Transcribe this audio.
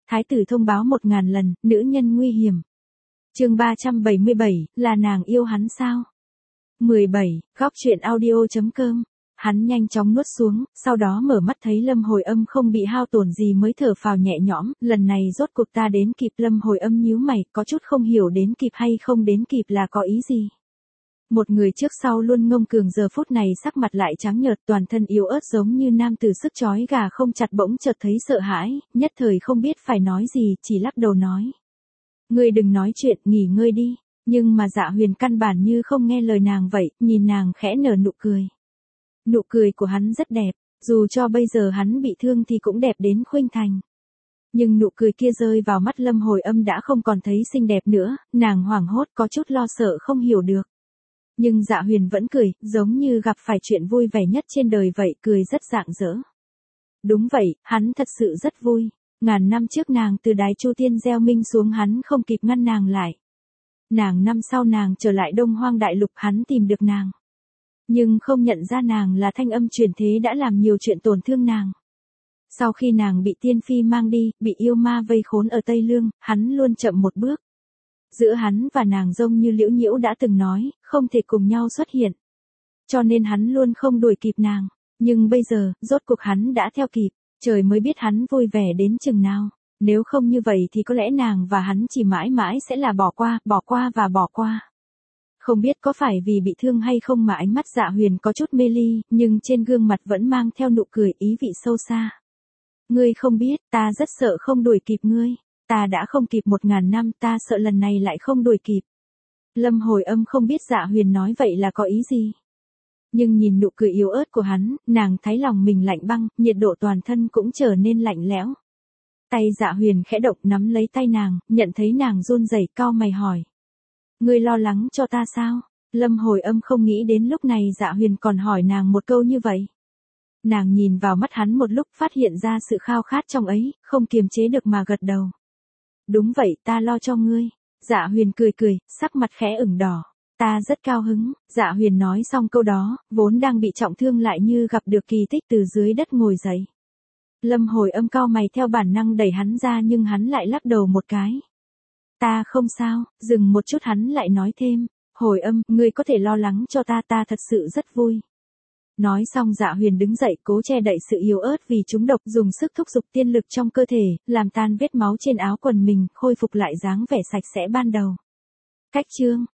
Thái tử thông báo 1000 lần, nữ nhân nguy hiểm. Chương 377, là nàng yêu hắn sao? 17, góc truyện audio.com. Hắn nhanh chóng nuốt xuống, sau đó mở mắt thấy Lâm Hồi Âm không bị hao tổn gì mới thở phào nhẹ nhõm, lần này rốt cuộc ta đến kịp. Lâm Hồi Âm nhíu mày, có chút không hiểu đến kịp hay không đến kịp là có ý gì. Một người trước sau luôn ngông cuồng giờ phút này sắc mặt lại trắng nhợt, toàn thân yếu ớt giống như nam tử sức chói gà không chặt, bỗng chợt thấy sợ hãi, nhất thời không biết phải nói gì, chỉ lắc đầu nói. Ngươi đừng nói chuyện, nghỉ ngơi đi. Nhưng mà Dạ Huyền căn bản như không nghe lời nàng vậy, nhìn nàng khẽ nở nụ cười. Nụ cười của hắn rất đẹp, dù cho bây giờ hắn bị thương thì cũng đẹp đến khuynh thành. Nhưng nụ cười kia rơi vào mắt Lâm Hồi Âm đã không còn thấy xinh đẹp nữa, nàng hoảng hốt có chút lo sợ không hiểu được. Nhưng Dạ Huyền vẫn cười, giống như gặp phải chuyện vui vẻ nhất trên đời vậy, cười rất rạng rỡ. Đúng vậy, hắn thật sự rất vui. Ngàn năm trước nàng từ đài Chu Tiên gieo minh xuống, hắn không kịp ngăn nàng lại. Năm sau nàng trở lại Đông Hoang Đại Lục, hắn tìm được nàng. Nhưng không nhận ra nàng là Thanh Âm truyền thế đã làm nhiều chuyện tổn thương nàng. Sau khi nàng bị Tiên Phi mang đi, bị yêu ma vây khốn ở Tây Lương, hắn luôn chậm một bước. Giữa hắn và nàng giống như Liễu Nhiễu đã từng nói, không thể cùng nhau xuất hiện. Cho nên hắn luôn không đuổi kịp nàng. Nhưng bây giờ, rốt cuộc hắn đã theo kịp. Trời mới biết hắn vui vẻ đến chừng nào. Nếu không như vậy thì có lẽ nàng và hắn chỉ mãi mãi sẽ là bỏ qua và bỏ qua. Không biết có phải vì bị thương hay không mà ánh mắt Dạ Huyền có chút mê ly, nhưng trên gương mặt vẫn mang theo nụ cười ý vị sâu xa. Ngươi không biết, ta rất sợ không đuổi kịp ngươi. Ta đã không kịp 1000 năm, ta sợ lần này lại không đuổi kịp. Lâm Hồi Âm không biết Dạ Huyền nói vậy là có ý gì. Nhưng nhìn nụ cười yếu ớt của hắn, nàng thấy lòng mình lạnh băng, nhiệt độ toàn thân cũng trở nên lạnh lẽo. Tay Dạ Huyền khẽ động nắm lấy tay nàng, nhận thấy nàng run rẩy, cau mày hỏi. Ngươi lo lắng cho ta sao? Lâm Hồi Âm không nghĩ đến lúc này Dạ Huyền còn hỏi nàng một câu như vậy. Nàng nhìn vào mắt hắn một lúc, phát hiện ra sự khao khát trong ấy, không kiềm chế được mà gật đầu. Đúng vậy, ta lo cho ngươi. Dạ Huyền cười cười, sắc mặt khẽ ửng đỏ. Ta rất cao hứng. Dạ Huyền nói xong câu đó, vốn đang bị trọng thương lại như gặp được kỳ tích, từ dưới đất ngồi dậy. Lâm Hồi Âm cau mày theo bản năng đẩy hắn ra, nhưng hắn lại lắc đầu một cái. Ta không sao. Dừng một chút hắn lại nói thêm. Hồi Âm, ngươi có thể lo lắng cho ta, ta thật sự rất vui. Nói xong Dạ Huyền đứng dậy, cố che đậy sự yếu ớt vì trúng độc, dùng sức thúc giục tiên lực trong cơ thể, làm tan vết máu trên áo quần mình, khôi phục lại dáng vẻ sạch sẽ ban đầu. Cách chương